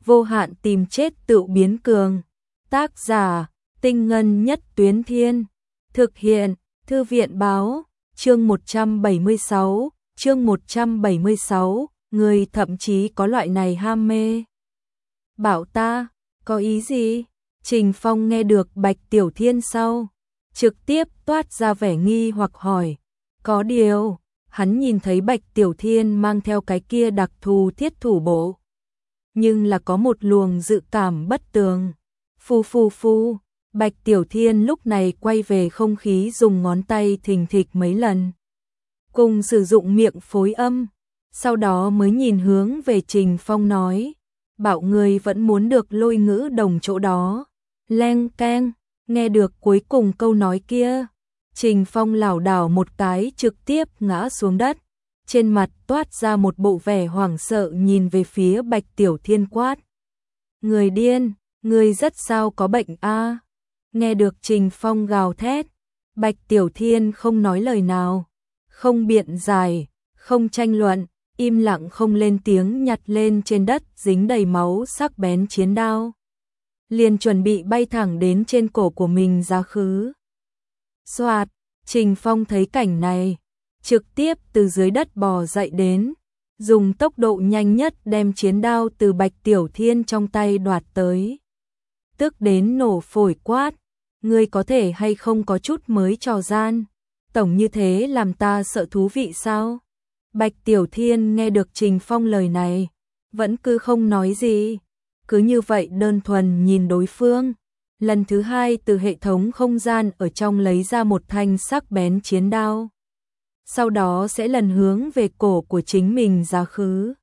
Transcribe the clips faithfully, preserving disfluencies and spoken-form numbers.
vô hạn tìm chết tự biến cường. Tác giả, Tinh Ngân Nhất Tuyến Thiên. Thực hiện, Thư viện Báo. Chương một trăm bảy mươi sáu, chương một trăm bảy mươi sáu, người thậm chí có loại này ham mê. Bảo ta, có ý gì? Trình Phong nghe được Bạch Tiểu Thiên sau, trực tiếp toát ra vẻ nghi hoặc hỏi. Có điều, hắn nhìn thấy Bạch Tiểu Thiên mang theo cái kia đặc thù thiết thủ bộ. Nhưng là có một luồng dự cảm bất tường. Phu phu phu, Bạch Tiểu Thiên lúc này quay về không khí dùng ngón tay thình thịch mấy lần. Cùng sử dụng miệng phối âm, sau đó mới nhìn hướng về Trình Phong nói. Bảo người vẫn muốn được lôi ngữ đồng chỗ đó. Leng keng, nghe được cuối cùng câu nói kia. Trình Phong lảo đảo một cái trực tiếp ngã xuống đất. Trên mặt toát ra một bộ vẻ hoảng sợ nhìn về phía Bạch Tiểu Thiên quát. Người điên, người rất sao có bệnh a? Nghe được Trình Phong gào thét, Bạch Tiểu Thiên không nói lời nào, không biện giải, không tranh luận, im lặng không lên tiếng nhặt lên trên đất dính đầy máu sắc bén chiến đao. Liền chuẩn bị bay thẳng đến trên cổ của mình ra khứ. Soạt, Trình Phong thấy cảnh này, trực tiếp từ dưới đất bò dậy đến, dùng tốc độ nhanh nhất đem chiến đao từ Bạch Tiểu Thiên trong tay đoạt tới. Tức đến nổ phổi quát, ngươi có thể hay không có chút mới trò gian, tổng như thế làm ta sợ thú vị sao? Bạch Tiểu Thiên nghe được Trình Phong lời này, vẫn cứ không nói gì, cứ như vậy đơn thuần nhìn đối phương. Lần thứ hai từ hệ thống không gian ở trong lấy ra một thanh sắc bén chiến đao. Sau đó sẽ lần hướng về cổ của chính mình ra khứ.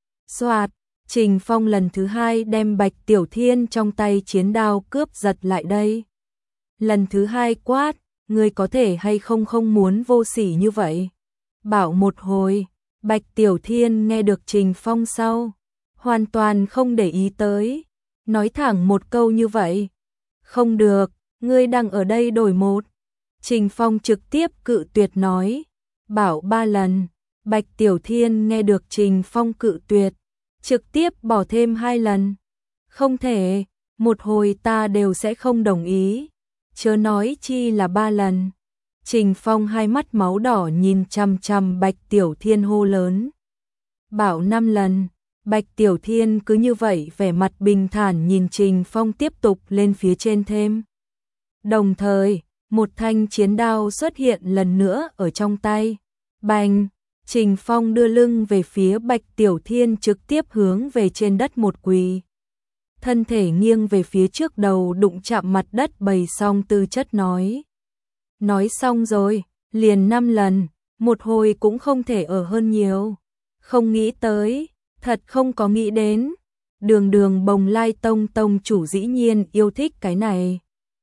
Soạt, Trình Phong lần thứ hai đem Bạch Tiểu Thiên trong tay chiến đao cướp giật lại đây. Lần thứ hai quát, ngươi có thể hay không không muốn vô sỉ như vậy. Bảo một hồi, Bạch Tiểu Thiên nghe được Trình Phong sau, hoàn toàn không để ý tới, nói thẳng một câu như vậy. Không được, ngươi đang ở đây đổi một. Trình Phong trực tiếp cự tuyệt nói. Bảo ba lần, Bạch Tiểu Thiên nghe được Trình Phong cự tuyệt, trực tiếp bỏ thêm hai lần. Không thể, một hồi ta đều sẽ không đồng ý, chớ nói chi là ba lần. Trình Phong hai mắt máu đỏ nhìn chằm chằm Bạch Tiểu Thiên hô lớn. Bảo năm lần, Bạch Tiểu Thiên cứ như vậy vẻ mặt bình thản nhìn Trình Phong tiếp tục lên phía trên thêm. Đồng thời, một thanh chiến đao xuất hiện lần nữa ở trong tay. Bành, Trình Phong đưa lưng về phía Bạch Tiểu Thiên trực tiếp hướng về trên đất một quỳ. Thân thể nghiêng về phía trước đầu đụng chạm mặt đất bày xong tư chất nói. Nói xong rồi, liền năm lần, một hồi cũng không thể ở hơn nhiều. Không nghĩ tới, thật không có nghĩ đến. Đường đường Bồng Lai Tông tông chủ dĩ nhiên yêu thích cái này.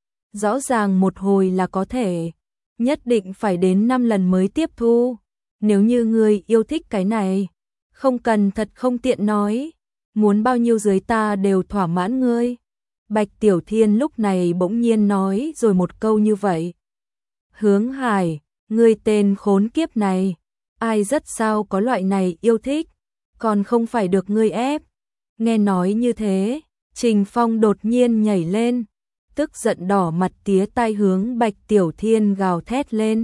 Rõ ràng một hồi là có thể, nhất định phải đến năm lần mới tiếp thu. Nếu như ngươi yêu thích cái này, không cần thật không tiện nói, muốn bao nhiêu dưới ta đều thỏa mãn ngươi. Bạch Tiểu Thiên lúc này bỗng nhiên nói rồi một câu như vậy. Hướng Hải, ngươi tên khốn kiếp này, ai rất sao có loại này yêu thích, còn không phải được ngươi ép. Nghe nói như thế, Trình Phong đột nhiên nhảy lên, tức giận đỏ mặt tía tai hướng Bạch Tiểu Thiên gào thét lên.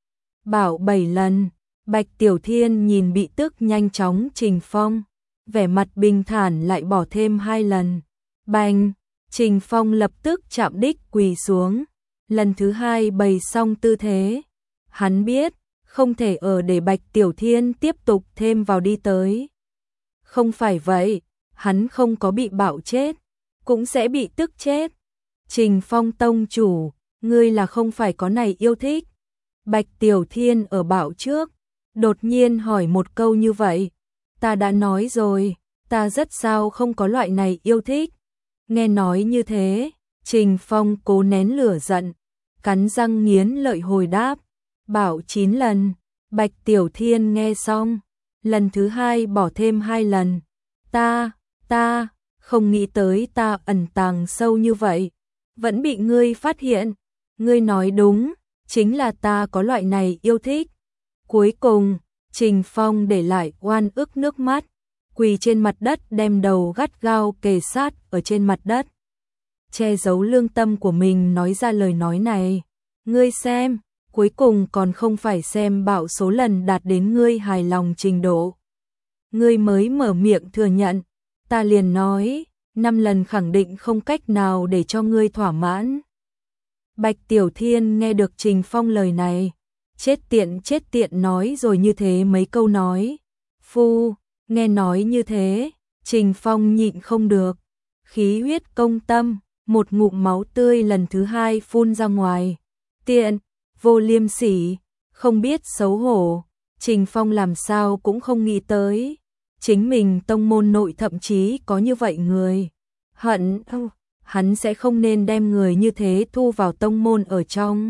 Bảo bảy lần, Bạch Tiểu Thiên nhìn bị tức nhanh chóng Trình Phong, vẻ mặt bình thản lại bỏ thêm hai lần. Bành, Trình Phong lập tức chạm đích quỳ xuống, lần thứ hai bày xong tư thế. Hắn biết, không thể ở để Bạch Tiểu Thiên tiếp tục thêm vào đi tới. Không phải vậy, hắn không có bị bạo chết, cũng sẽ bị tức chết. Trình Phong tông chủ, ngươi là không phải có này yêu thích. Bạch Tiểu Thiên ở bạo trước, đột nhiên hỏi một câu như vậy. Ta đã nói rồi, ta rất sao không có loại này yêu thích. Nghe nói như thế, Trình Phong cố nén lửa giận, cắn răng nghiến lợi hồi đáp. Bảo chín lần, Bạch Tiểu Thiên nghe xong, lần thứ hai bỏ thêm hai lần. Ta, ta, không nghĩ tới ta ẩn tàng sâu như vậy, vẫn bị ngươi phát hiện. Ngươi nói đúng, chính là ta có loại này yêu thích. Cuối cùng, Trình Phong để lại oan ức nước mắt. quỳ trên mặt đất đem đầu gắt gao kề sát ở trên mặt đất. Che giấu lương tâm của mình nói ra lời nói này. Ngươi xem, cuối cùng còn không phải xem bạo số lần đạt đến ngươi hài lòng trình độ. Ngươi mới mở miệng thừa nhận, ta liền nói, năm lần khẳng định không cách nào để cho ngươi thỏa mãn. Bạch Tiểu Thiên nghe được Trình Phong lời này, chết tiện chết tiện nói rồi như thế mấy câu nói. Phu, nghe nói như thế, Trình Phong nhịn không được, khí huyết công tâm, một ngụm máu tươi lần thứ hai phun ra ngoài. Tiện, vô liêm sỉ, không biết xấu hổ, Trình Phong làm sao cũng không nghĩ tới. Chính mình tông môn nội thậm chí có như vậy người. Hận, hắn sẽ không nên đem người như thế thu vào tông môn ở trong.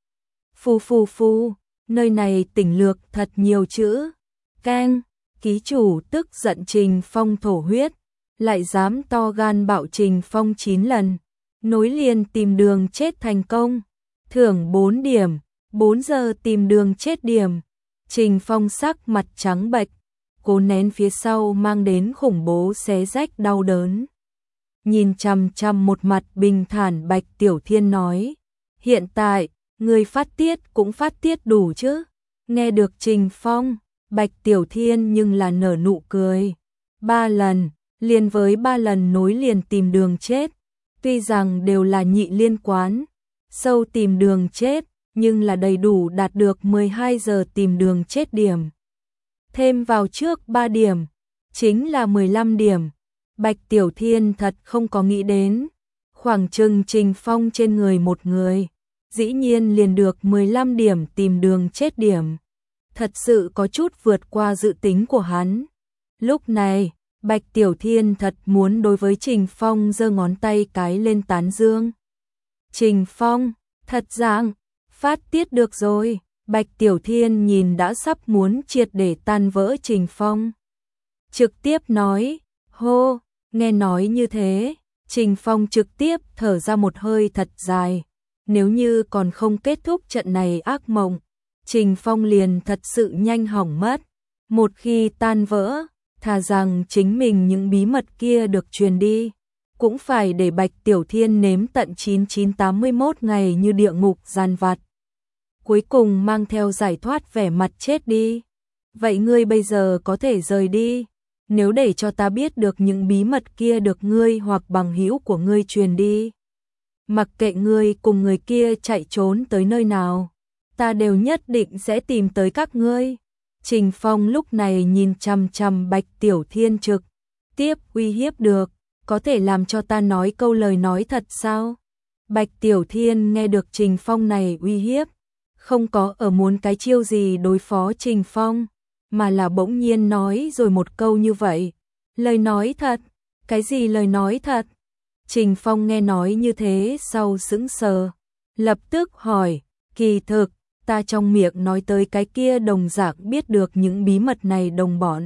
Phu phu phu, nơi này tỉnh lược thật nhiều chữ. Keng, ký chủ tức giận Trình Phong thổ huyết, lại dám to gan bạo Trình Phong chín lần. Nối liền tìm đường chết thành công. Thưởng bốn điểm, bốn giờ tìm đường chết điểm. Trình Phong sắc mặt trắng bệch, cố nén phía sau mang đến khủng bố xé rách đau đớn. Nhìn chằm chằm một mặt bình thản Bạch Tiểu Thiên nói, hiện tại, người phát tiết cũng phát tiết đủ chứ. Nghe được Trình Phong, Bạch Tiểu Thiên nhưng là nở nụ cười. Ba lần, liền với ba lần nối liền tìm đường chết, tuy rằng đều là nhị liên quán, sâu tìm đường chết, nhưng là đầy đủ đạt được mười hai giờ tìm đường chết điểm. Thêm vào trước ba điểm, chính là mười lăm điểm. Bạch Tiểu Thiên thật không có nghĩ đến, khoảng chừng Trình Phong trên người một người, dĩ nhiên liền được mười lăm điểm tìm đường chết điểm. Thật sự có chút vượt qua dự tính của hắn. Lúc này, Bạch Tiểu Thiên thật muốn đối với Trình Phong giơ ngón tay cái lên tán dương. Trình Phong, thật dạng, phát tiết được rồi. Bạch Tiểu Thiên nhìn đã sắp muốn triệt để tan vỡ Trình Phong. Trực tiếp nói, hô, nghe nói như thế, Trình Phong trực tiếp thở ra một hơi thật dài. Nếu như còn không kết thúc trận này ác mộng, Trình Phong liền thật sự nhanh hỏng mất. Một khi tan vỡ, thà rằng chính mình những bí mật kia được truyền đi, cũng phải để Bạch Tiểu Thiên nếm tận chín chín tám mươi mốt ngày như địa ngục gian vặt. Cuối cùng mang theo giải thoát vẻ mặt chết đi. Vậy ngươi bây giờ có thể rời đi. Nếu để cho ta biết được những bí mật kia được ngươi hoặc bằng hữu của ngươi truyền đi, mặc kệ ngươi cùng người kia chạy trốn tới nơi nào, ta đều nhất định sẽ tìm tới các ngươi. Trình Phong lúc này nhìn chằm chằm Bạch Tiểu Thiên trực tiếp uy hiếp được, có thể làm cho ta nói câu lời nói thật sao? Bạch Tiểu Thiên nghe được Trình Phong này uy hiếp, không có ở muốn cái chiêu gì đối phó Trình Phong, mà là bỗng nhiên nói rồi một câu như vậy. Lời nói thật? Cái gì lời nói thật? Trình Phong nghe nói như thế sau sững sờ, lập tức hỏi, kỳ thực, ta trong miệng nói tới cái kia đồng dạng biết được những bí mật này đồng bọn.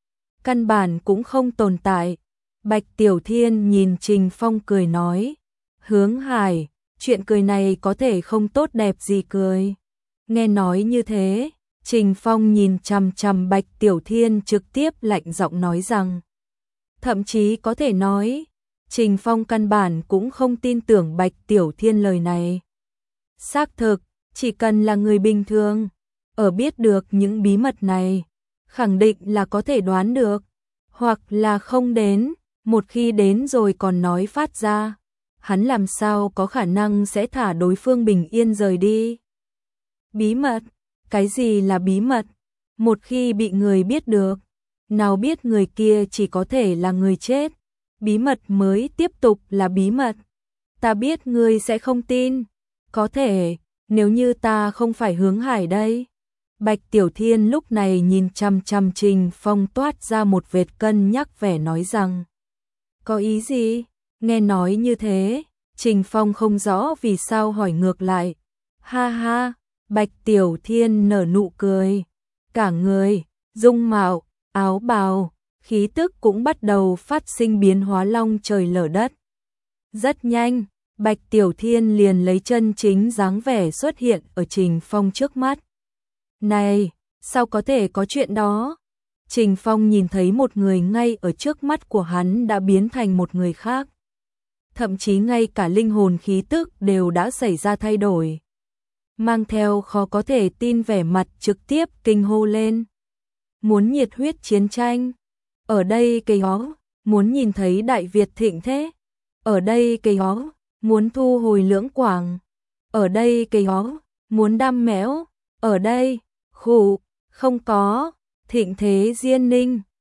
Căn bản cũng không tồn tại. Bạch Tiểu Thiên nhìn Trình Phong cười nói, Hướng Hải, chuyện cười này có thể không tốt đẹp gì cười. Nghe nói như thế, Trình Phong nhìn chằm chằm Bạch Tiểu Thiên trực tiếp lạnh giọng nói rằng, thậm chí có thể nói, Trình Phong căn bản cũng không tin tưởng Bạch Tiểu Thiên lời này. Xác thực, chỉ cần là người bình thường, ở biết được những bí mật này, khẳng định là có thể đoán được, hoặc là không đến, một khi đến rồi còn nói phát ra, hắn làm sao có khả năng sẽ thả đối phương bình yên rời đi. Bí mật? Cái gì là bí mật? Một khi bị người biết được, nào biết người kia chỉ có thể là người chết, bí mật mới tiếp tục là bí mật. Ta biết ngươi sẽ không tin, có thể, nếu như ta không phải Hướng Hải đây. Bạch Tiểu Thiên lúc này nhìn chăm chăm Trình Phong toát ra một vệt cân nhắc vẻ nói rằng, có ý gì? Nghe nói như thế, Trình Phong không rõ vì sao hỏi ngược lại. Ha ha, Bạch Tiểu Thiên nở nụ cười, cả người, dung mạo, áo bào, khí tức cũng bắt đầu phát sinh biến hóa long trời lở đất. Rất nhanh, Bạch Tiểu Thiên liền lấy chân chính dáng vẻ xuất hiện ở Trình Phong trước mắt. Này, sao có thể có chuyện đó? Trình Phong nhìn thấy một người ngay ở trước mắt của hắn đã biến thành một người khác. Thậm chí ngay cả linh hồn khí tức đều đã xảy ra thay đổi. Mang theo khó có thể tin vẻ mặt trực tiếp kinh hô lên. Muốn nhiệt huyết chiến tranh. Ở đây cây hó, muốn nhìn thấy Đại Việt thịnh thế. Ở đây cây hó, muốn thu hồi Lưỡng Quảng. Ở đây cây hó, muốn đam mẽo. Ở đây, khủ, không có, thịnh thế Diên Ninh.